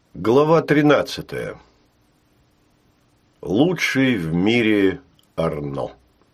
Глава 13. Лучший в мире Арно.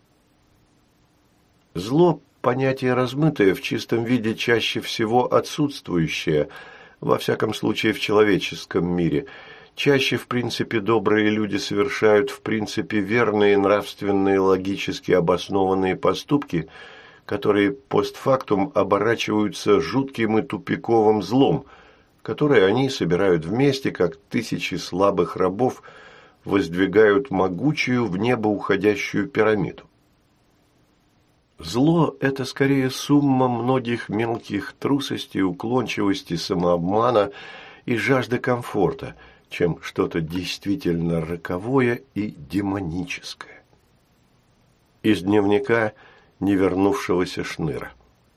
Зло – понятие размытое, в чистом виде чаще всего отсутствующее, во всяком случае в человеческом мире. Чаще, в принципе, добрые люди совершают, в принципе, верные, нравственные, логически обоснованные поступки, которые постфактум оборачиваются жутким и тупиковым злом, которые они собирают вместе, как тысячи слабых рабов воздвигают могучую в небо уходящую пирамиду. Зло – это скорее сумма многих мелких трусостей, уклончивости, самообмана и жажды комфорта, чем что-то действительно роковое и демоническое. Из дневника невернувшегося Шныра.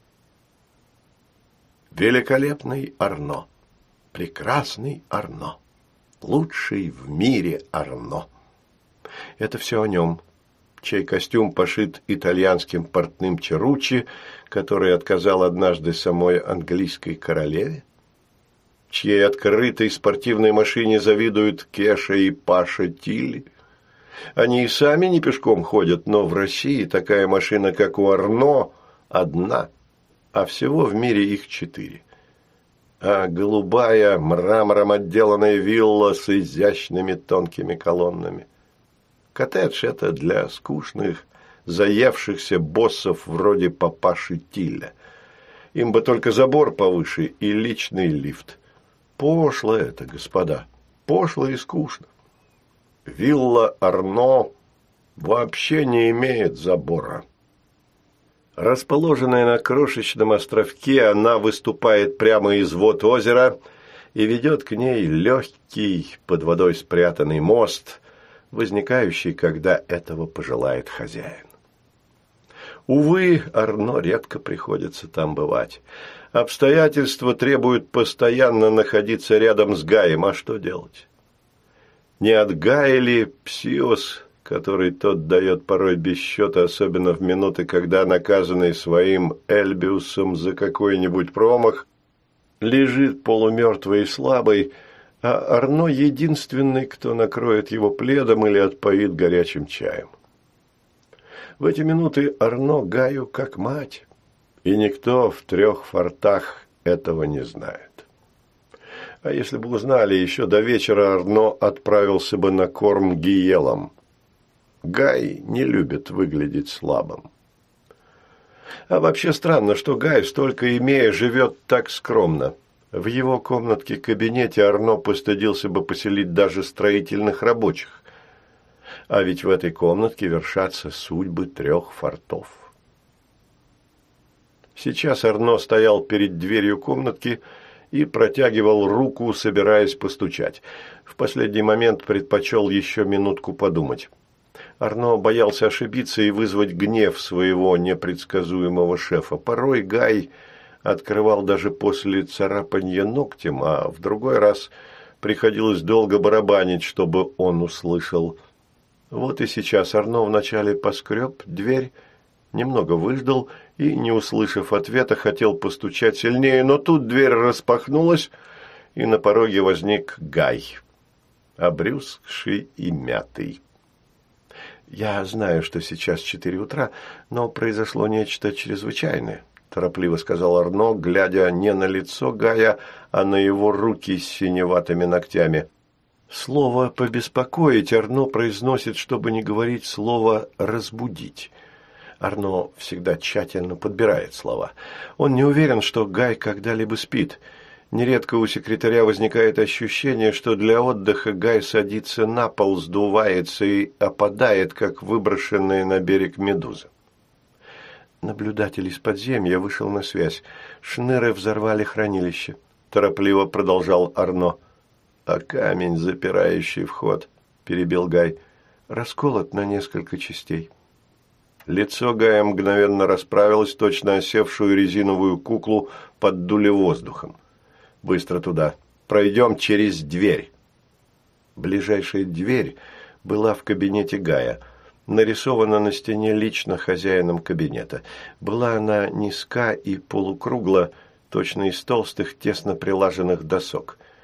Великолепный Арно, прекрасный Арно, лучший в мире Арно. Это все о нем, чей костюм пошит итальянским портным Черуччи, который отказал однажды самой английской королеве, чьей открытой спортивной машине завидуют Кеша и Паша Тилли. Они и сами не пешком ходят, но в России такая машина, как у Арно, одна, а всего в мире их 4. А голубая, мрамором отделанная вилла с изящными тонкими колоннами. Коттедж – это для скучных, заевшихся боссов вроде папаши Тилля. Им бы только забор повыше и личный лифт. Пошло это, господа, пошло и скучно. Вилла Арно вообще не имеет забора. Расположенная на крошечном островке, она выступает прямо из вод озера и ведет к ней легкий, под водой спрятанный мост, возникающий, когда этого пожелает хозяин. Увы, Арно редко приходится там бывать. Обстоятельства требуют постоянно находиться рядом с Гаем, а что делать? Не от Гая ли псиос, который тот дает порой без счета, особенно в минуты, когда наказанный своим Эльбиусом за какой-нибудь промах лежит полумертвый и слабый, а Арно единственный, кто накроет его пледом или отпоит горячим чаем. В эти минуты Арно Гаю как мать, и никто в 3 фортах этого не знает. А если бы узнали, еще до вечера Арно отправился бы на корм гиелам. Гай не любит выглядеть слабым. А вообще странно, что Гай, столько имея, живет так скромно. В его комнатке-кабинете Арно постыдился бы поселить даже строительных рабочих. А ведь в этой комнатке вершатся судьбы 3 фортов. Сейчас Арно стоял перед дверью комнатки и протягивал руку, собираясь постучать. В последний момент предпочел еще минутку подумать. Арно боялся ошибиться и вызвать гнев своего непредсказуемого шефа. Порой Гай открывал даже после царапанья ногтем, а в другой раз приходилось долго барабанить, чтобы он услышал. Вот и сейчас Арно вначале поскреб дверь, немного выждал и, не услышав ответа, хотел постучать сильнее, но тут дверь распахнулась, и на пороге возник Гай, обрюзгший и мятый. «Я знаю, что сейчас 4 утра, но произошло нечто чрезвычайное», – торопливо сказал Арно, глядя не на лицо Гая, а на его руки с синеватыми ногтями. Слово «побеспокоить» Арно произносит, чтобы не говорить слово «разбудить». Арно всегда тщательно подбирает слова. Он не уверен, что Гай когда-либо спит. Нередко у секретаря возникает ощущение, что для отдыха Гай садится на пол, сдувается и опадает, как выброшенная на берег медуза. Наблюдатель из подземья вышел на связь. Шныры взорвали хранилище. Торопливо продолжал Арно. «А камень, запирающий вход», – перебил Гай, – «расколот на несколько частей». Лицо Гая мгновенно расправилось, точно осевшую резиновую куклу поддули воздухом. «Быстро туда. Пройдем через дверь». Ближайшая дверь была в кабинете Гая. Нарисована на стене лично хозяином кабинета. Была она низка и полукругла, точно из толстых, тесно прилаженных досок.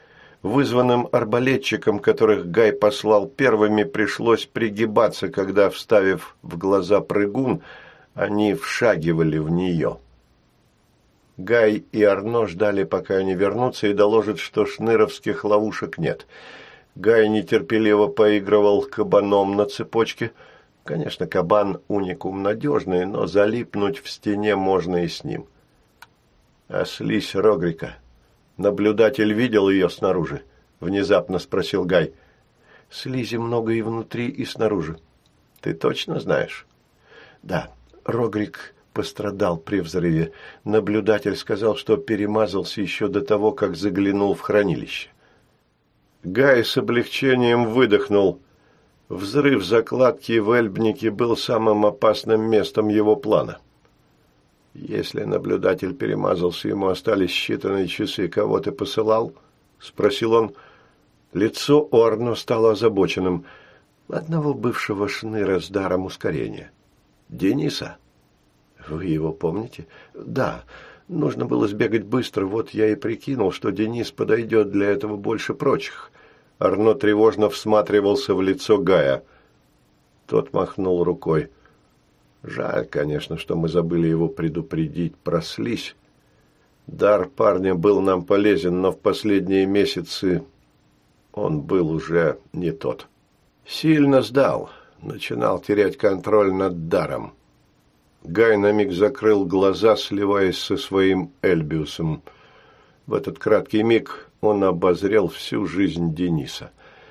Вызванным арбалетчикам, которых Гай послал первыми, пришлось пригибаться, когда, вставив в глаза прыгун, они вшагивали в нее. Гай и Арно ждали, пока они вернутся, и доложат, что шныровских ловушек нет. Гай нетерпеливо поигрывал кабаном на цепочке. Конечно, кабан уникум надежный, но залипнуть в стене можно и с ним. А слизь Рогрика. Наблюдатель видел ее снаружи? Внезапно спросил Гай. Слизи много и внутри, и снаружи. Ты точно знаешь? Да, Рогрик пострадал при взрыве. Наблюдатель сказал, что перемазался еще до того, как заглянул в хранилище. Гай с облегчением выдохнул. Взрыв закладки в Эльбнике был самым опасным местом его плана. Если наблюдатель перемазался, ему остались считанные часы. Кого ты посылал? Спросил он. Лицо у Арно стало озабоченным. Одного бывшего шныра с даром ускорения. Дениса? Вы его помните? Да. Нужно было сбегать быстро, вот я и прикинул, что Денис подойдет для этого больше прочих. Арно тревожно всматривался в лицо Гая. Тот махнул рукой. Жаль, конечно, что мы забыли его предупредить про слизь. Дар парня был нам полезен, но в последние месяцы он был уже не тот. Сильно сдал, начинал терять контроль над даром. Гай на миг закрыл глаза, сливаясь со своим Эльбиусом. В этот краткий миг он обозрел всю жизнь Дениса.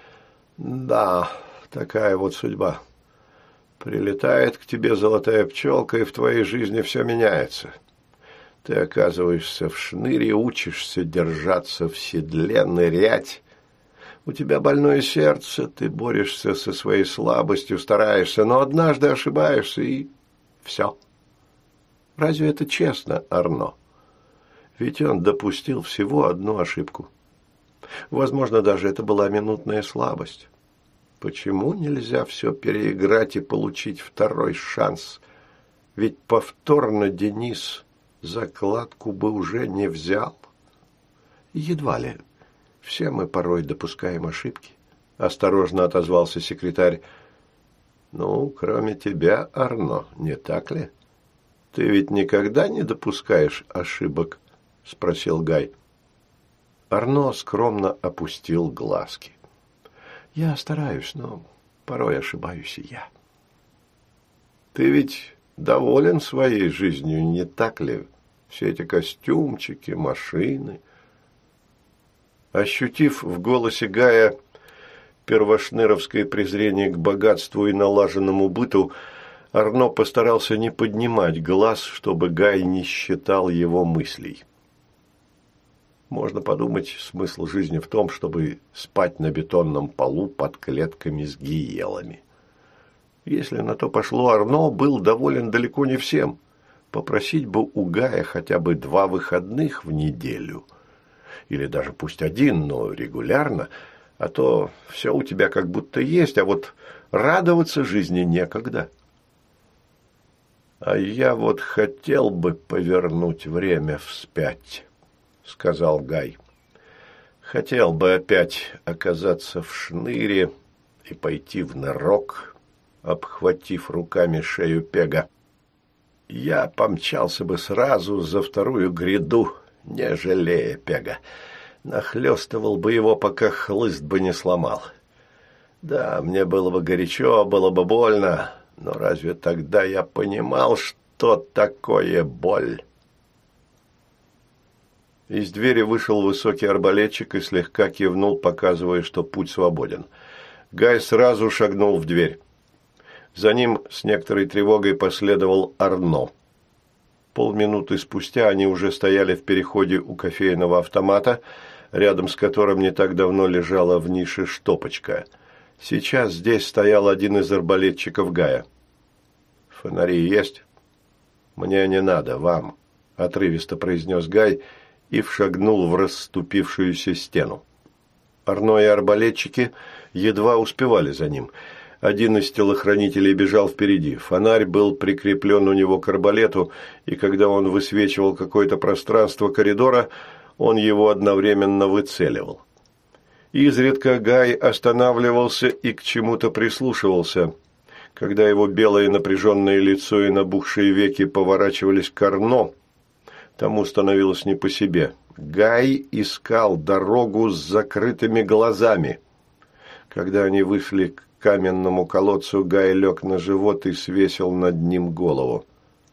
Да, такая вот судьба. Прилетает к тебе золотая пчелка, и в твоей жизни все меняется. Ты оказываешься в шныре, учишься держаться в седле, нырять. У тебя больное сердце, ты борешься со своей слабостью, стараешься, но однажды ошибаешься, и все. Разве это честно, Арно? Ведь он допустил всего одну ошибку. Возможно, даже это была минутная слабость. Почему нельзя все переиграть и получить второй шанс? Ведь повторно Денис закладку бы уже не взял. Едва ли. Все мы порой допускаем ошибки. Осторожно отозвался секретарь. Ну, кроме тебя, Арно, не так ли? Ты ведь никогда не допускаешь ошибок? Спросил Гай. Арно скромно опустил глазки. Я стараюсь, но порой ошибаюсь и я. Ты ведь доволен своей жизнью, не так ли? Все эти костюмчики, машины. Ощутив в голосе Гая первошныровское презрение к богатству и налаженному быту, Арно постарался не поднимать глаз, чтобы Гай не считал его мыслей. Можно подумать, смысл жизни в том, чтобы спать на бетонном полу под клетками с гиелами. Если на то пошло, Арно был доволен далеко не всем. Попросить бы у Гая хотя бы 2 выходных в неделю. Или даже пусть 1, но регулярно. А то все у тебя как будто есть, а вот радоваться жизни некогда. А я вот хотел бы повернуть время вспять, сказал Гай. Хотел бы опять оказаться в шныре и пойти в нырок, обхватив руками шею Пега. Я помчался бы сразу за вторую гряду, не жалея Пега. Нахлёстывал бы его, пока хлыст бы не сломал. Да, мне было бы горячо, было бы больно, но разве тогда я понимал, что такое боль? Из двери вышел высокий арбалетчик и слегка кивнул, показывая, что путь свободен. Гай сразу шагнул в дверь. За ним с некоторой тревогой последовал Арно. Полминуты спустя они уже стояли в переходе у кофейного автомата, рядом с которым не так давно лежала в нише штопочка. Сейчас здесь стоял один из арбалетчиков Гая. «Фонари есть?» «Мне не надо, вам», – отрывисто произнес Гай и вшагнул в расступившуюся стену. Арно и арбалетчики едва успевали за ним. Один из телохранителей бежал впереди. Фонарь был прикреплен у него к арбалету, и когда он высвечивал какое-то пространство коридора, он его одновременно выцеливал. Изредка Гай останавливался и к чему-то прислушивался. Когда его белое напряженное лицо и набухшие веки поворачивались к Арно, тому становилось не по себе. Гай искал дорогу с закрытыми глазами. Когда они вышли к каменному колодцу, Гай лег на живот и свесил над ним голову.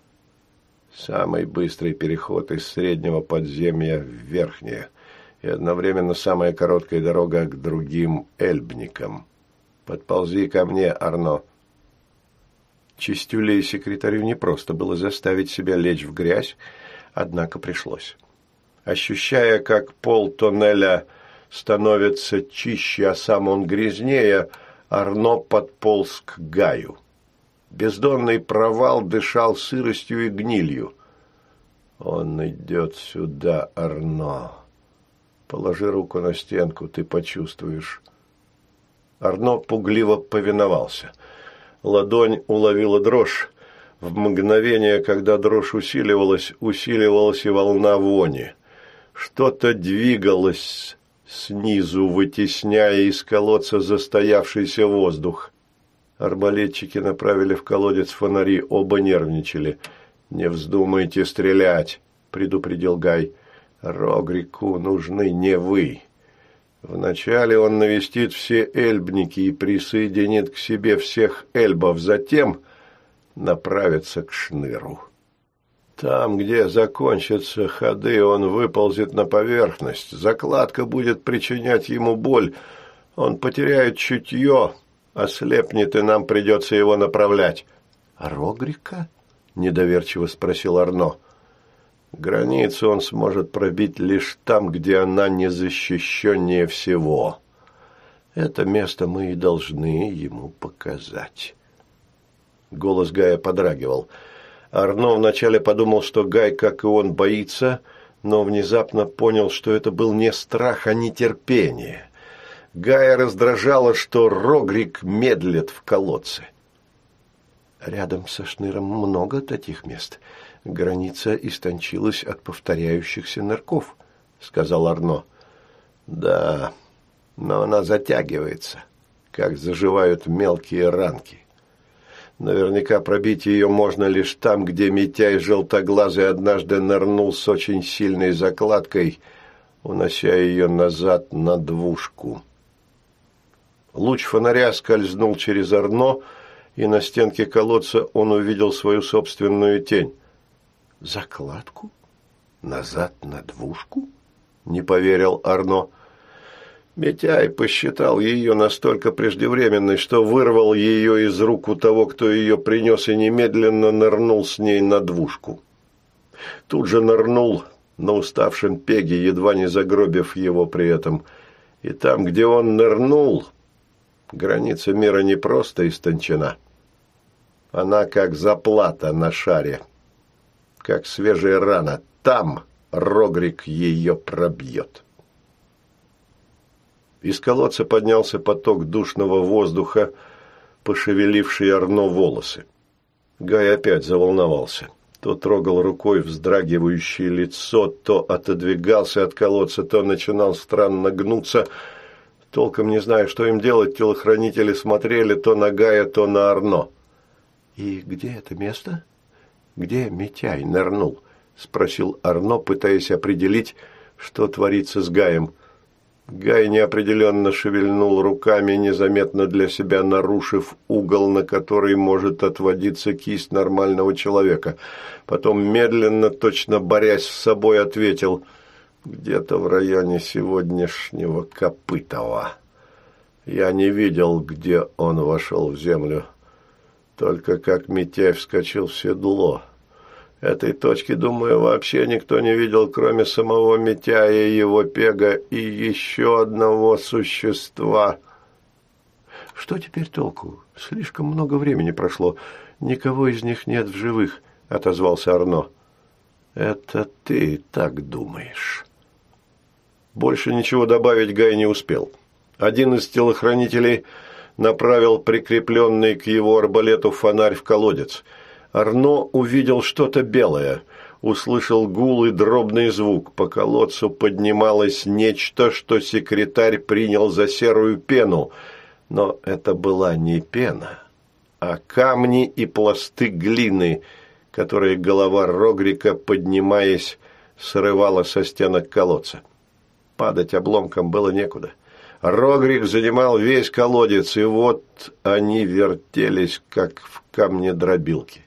Самый быстрый переход из среднего подземья в верхнее, и одновременно самая короткая дорога к другим эльбникам. Подползи ко мне, Арно. Чистюле и секретарю непросто было заставить себя лечь в грязь, однако пришлось. Ощущая, как пол тоннеля становится чище, а сам он грязнее, Арно подполз к Гаю. Бездонный провал дышал сыростью и гнилью. «Он идет сюда, Арно. Положи руку на стенку, ты почувствуешь». Арно пугливо повиновался. Ладонь уловила дрожь. В мгновение, когда дрожь усиливалась и волна вони. Что-то двигалось снизу, вытесняя из колодца застоявшийся воздух. Арбалетчики направили в колодец фонари, оба нервничали. «Не вздумайте стрелять», — предупредил Гай. «Рогрику нужны не вы. Вначале он навестит все эльбники и присоединит к себе всех эльбов, затем направится к Шныру. Там, где закончатся ходы, он выползет на поверхность. Закладка будет причинять ему боль. Он потеряет чутье, ослепнет, и нам придется его направлять». «Рогрика?» – недоверчиво спросил Арно. «Границу он сможет пробить лишь там, где она незащищеннее всего. Это место мы и должны ему показать». Голос Гая подрагивал. Арно вначале подумал, что Гай, как и он, боится, но внезапно понял, что это был не страх, а нетерпение. Гая раздражало, что Рогрик медлит в колодце. «Рядом со Шныром много таких мест. Граница истончилась от повторяющихся нырков», — сказал Арно. «Да, но она затягивается, как заживают мелкие ранки. Наверняка пробить ее можно лишь там, где Митяй желтоглазый однажды нырнул с очень сильной закладкой, унося ее назад на двушку». Луч фонаря скользнул через Арно, и на стенке колодца он увидел свою собственную тень. «Закладку? Назад на двушку?» – не поверил Арно. Митяй посчитал ее настолько преждевременной, что вырвал ее из рук у того, кто ее принес, и немедленно нырнул с ней на двушку. Тут же нырнул на уставшем пеге, едва не загробив его при этом. И там, где он нырнул, граница мира не просто истончена. Она как заплата на шаре, как свежая рана. Там Рогрик ее пробьет. Из колодца поднялся поток душного воздуха, пошевеливший Арно волосы. Гай опять заволновался. То трогал рукой вздрагивающее лицо, то отодвигался от колодца, то начинал странно гнуться. Толком не зная, что им делать, телохранители смотрели то на Гая, то на Арно. «И где это место? Где Митяй нырнул?» – спросил Арно, пытаясь определить, что творится с Гаем. Гай неопределенно шевельнул руками, незаметно для себя нарушив угол, на который может отводиться кисть нормального человека. Потом медленно, точно борясь с собой, ответил: «Где-то в районе сегодняшнего Копытова. Я не видел, где он вошел в землю. Только как Митяй вскочил в седло. Этой точки, думаю, вообще никто не видел, кроме самого Митяя, его пега и еще одного существа». «Что теперь толку? Слишком много времени прошло. Никого из них нет в живых», — отозвался Арно. «Это ты так думаешь». Больше ничего добавить Гай не успел. Один из телохранителей направил прикрепленный к его арбалету фонарь в колодец. Арно увидел что-то белое. услышал гул и дробный звук. По колодцу поднималось нечто, что секретарь принял за серую пену. Но это была не пена, а камни и пласты глины, которые голова Рогрика, поднимаясь, срывала со стенок колодца. Падать обломком было некуда. Рогрик занимал весь колодец, и вот они вертелись, как в камне-дробилке.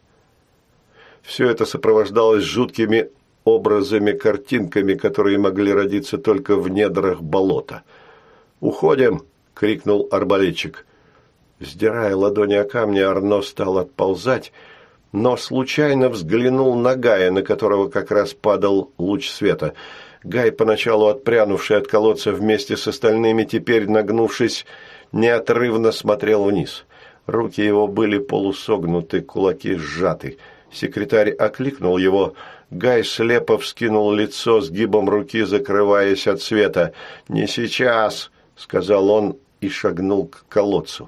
Все это сопровождалось жуткими образами, картинками, которые могли родиться только в недрах болота. «Уходим!» — крикнул арбалетчик. Сдирая ладони о камни, Арно стал отползать, но случайно взглянул на Гая, на которого как раз падал луч света. Гай, поначалу отпрянувший от колодца вместе с остальными, теперь, нагнувшись, неотрывно смотрел вниз. Руки его были полусогнуты, кулаки сжаты. Секретарь окликнул его. Гай слепо вскинул лицо, сгибом руки закрываясь от света. «Не сейчас!» — сказал он и шагнул к колодцу.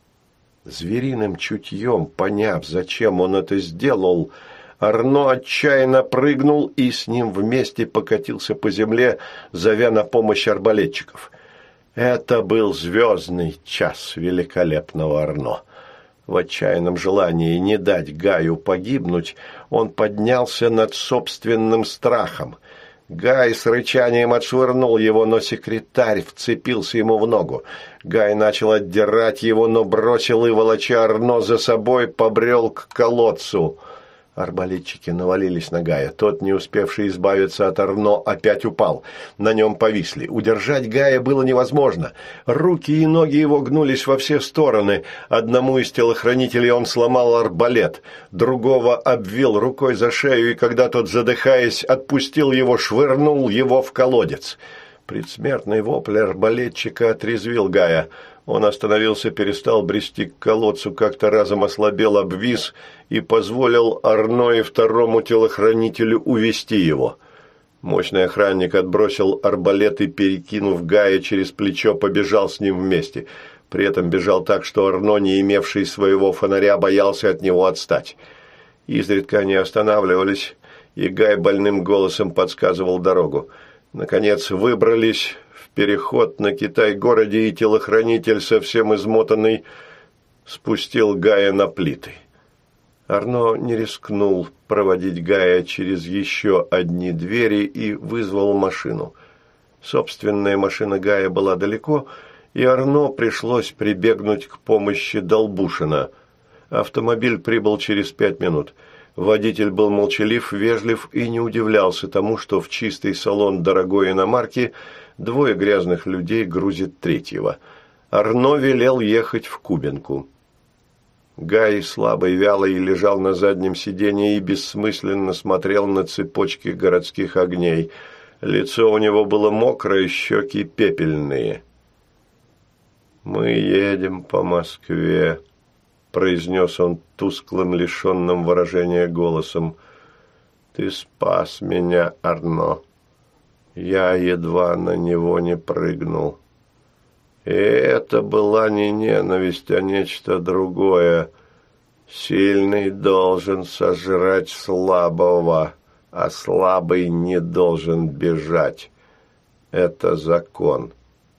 Звериным чутьем, поняв, зачем он это сделал, Арно отчаянно прыгнул и с ним вместе покатился по земле, зовя на помощь арбалетчиков. Это был звездный час великолепного Арно. В отчаянном желании не дать Гаю погибнуть, он поднялся над собственным страхом. Гай с рычанием отшвырнул его, но секретарь вцепился ему в ногу. Гай начал отдирать его, но бросил и, волоча Арно за собой, побрел к колодцу. Арбалетчики навалились на Гая. Тот, не успевший избавиться от Арно, опять упал. На нем повисли. Удержать Гая было невозможно. Руки и ноги его гнулись во все стороны. Одному из телохранителей он сломал арбалет. Другого обвил рукой за шею, и когда тот, задыхаясь, отпустил его, швырнул его в колодец. Предсмертный вопль арбалетчика отрезвил Гая. Он остановился, перестал брести к колодцу, как-то разом ослабел, обвис и позволил Арно и второму телохранителю увести его. Мощный охранник отбросил арбалет и, перекинув Гая через плечо, побежал с ним вместе. При этом бежал так, что Арно, не имевший своего фонаря, боялся от него отстать. Изредка они останавливались, и Гай больным голосом подсказывал дорогу. Наконец выбрались в переход на Китай-городе, и телохранитель, совсем измотанный, спустил Гая на плиты. Арно не рискнул проводить Гая через еще одни двери и вызвал машину. Собственная машина Гая была далеко, и Арно пришлось прибегнуть к помощи Долбушина. Автомобиль прибыл через 5 минут. Водитель был молчалив, вежлив и не удивлялся тому, что в чистый салон дорогой иномарки двое грязных людей грузит третьего. Арно велел ехать в Кубинку. Гай слабый, вялый, лежал на заднем сиденье и бессмысленно смотрел на цепочки городских огней. Лицо у него было мокрое, щеки пепельные. «Мы едем по Москве», — произнес он тусклым, лишенным выражения голосом. «Ты спас меня, Арно. Я едва на него не прыгнул. И это была не ненависть, а нечто другое. Сильный должен сожрать слабого, а слабый не должен бежать. Это закон».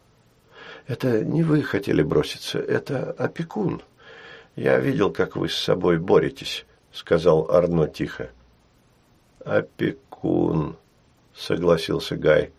«Это не вы хотели броситься, это опекун. Я видел, как вы с собой боретесь», — сказал Арно тихо. «Опекун», — согласился Гай.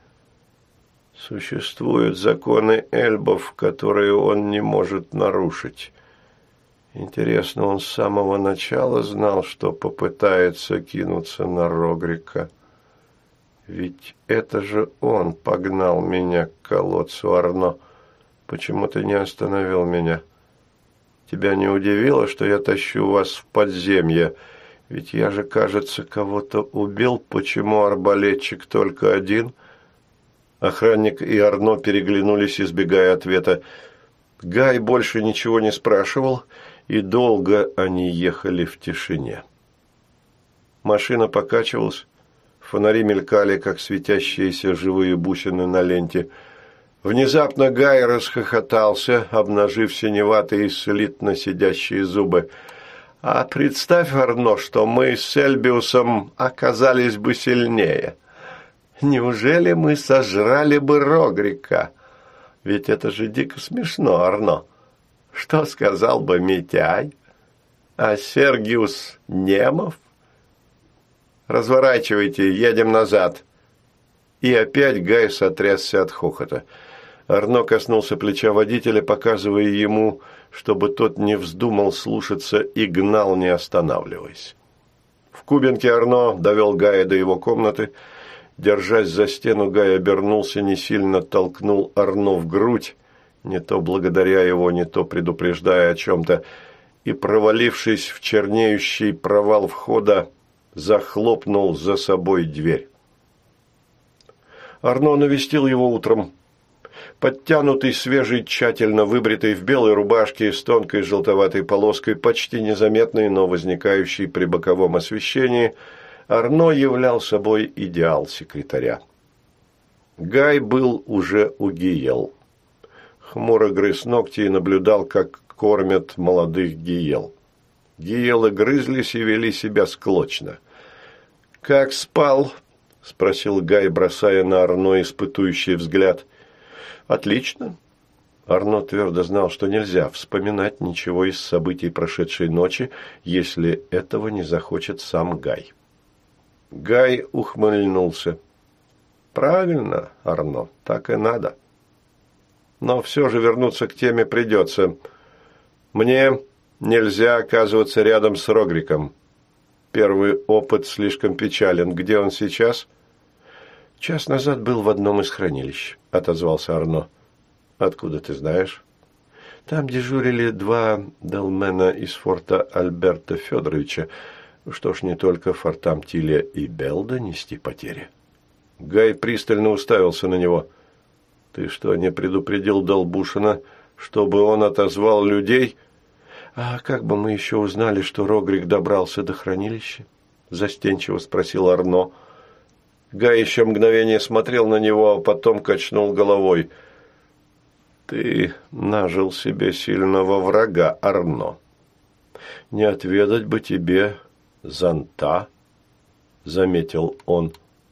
«Существуют законы эльбов, которые он не может нарушить. Интересно, он с самого начала знал, что попытается кинуться на Рогрика. Ведь это же он погнал меня к колодцу, Арно. Почему ты не остановил меня? Тебя не удивило, что я тащу вас в подземье? Ведь я же, кажется, кого-то убил. Почему арбалетчик только один?» Охранник и Арно переглянулись, избегая ответа. Гай больше ничего не спрашивал, и долго они ехали в тишине. Машина покачивалась, фонари мелькали, как светящиеся живые бусины на ленте. Внезапно Гай расхохотался, обнажив синеватые слитно сидящие зубы. А представь, Арно, что мы с Эльбиусом оказались бы сильнее. Неужели мы сожрали бы Рогрика? Ведь это же дико смешно, Арно. Что сказал бы Митяй? А Сергиус Немов? Разворачивайте, едем назад. И опять Гай сотрясся от хохота. Арно коснулся плеча водителя, показывая ему, чтобы тот не вздумал слушаться и гнал, не останавливаясь. В кубинке Арно довел Гая до его комнаты. Держась за стену, Гай обернулся, не сильно толкнул Арно в грудь, не то благодаря его, не то предупреждая о чем-то, и, провалившись в чернеющий провал входа, захлопнул за собой дверь. Арно навестил его утром. Подтянутый, свежий, тщательно выбритый, в белой рубашке с тонкой желтоватой полоской, почти незаметный, но возникающий при боковом освещении, Арно являл собой идеал секретаря. Гай был уже у гиел. Хмуро грыз ногти и наблюдал, как кормят молодых гиел. Гиелы грызлись и вели себя склочно. «Как спал?» – спросил Гай, бросая на Арно испытующий взгляд. «Отлично». Арно твердо знал, что нельзя вспоминать ничего из событий прошедшей ночи, если этого не захочет сам Гай. Гай ухмыльнулся. «Правильно, Арно, так и надо. Но все же вернуться к теме придется. Мне нельзя оказываться рядом с Рогриком. Первый опыт слишком печален. Где он сейчас?» «Час назад был в одном из хранилищ», – отозвался Арно. «Откуда ты знаешь?» «Там дежурили 2 долмена из форта Альберта Федоровича. Что ж, не только фортам Тиле и Белда нести потери». Гай пристально уставился на него. «Ты что, не предупредил Долбушина, чтобы он отозвал людей?» «А как бы мы еще узнали, что Рогрик добрался до хранилища?» – застенчиво спросил Арно. Гай еще мгновение смотрел на него, а потом качнул головой. «Ты нажил себе сильного врага, Арно. Не отведать бы тебе зонта», – заметил он.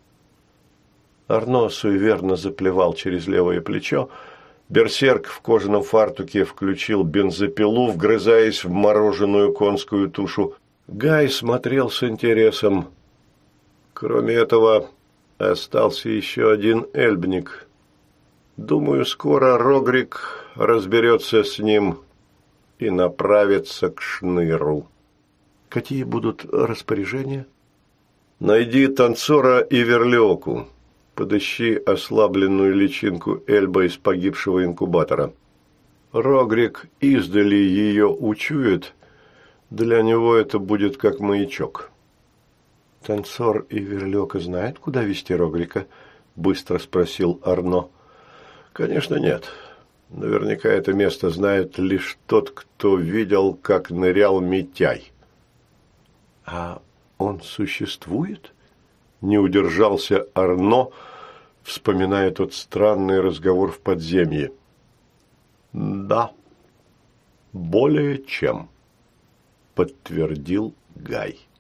Арно суеверно заплевал через левое плечо. Берсерк в кожаном фартуке включил бензопилу, вгрызаясь в мороженую конскую тушу. Гай смотрел с интересом. Кроме этого, остался еще один эльбник. Думаю, скоро Рогрик разберется с ним и направится к Шныру. Какие будут распоряжения? Найди танцора и верлиоку. Подыщи ослабленную личинку Эльба из погибшего инкубатора. Рогрик издали ее учует, для него это будет как маячок. «Танцор и верлиока знают, куда вести Рогрика?» – быстро спросил Арно. «Конечно нет. Наверняка это место знает лишь тот, кто видел, как нырял Митяй». «А он существует?» Не удержался Арно, вспоминая тот странный разговор в подземье. «Да, более чем», – подтвердил Гай.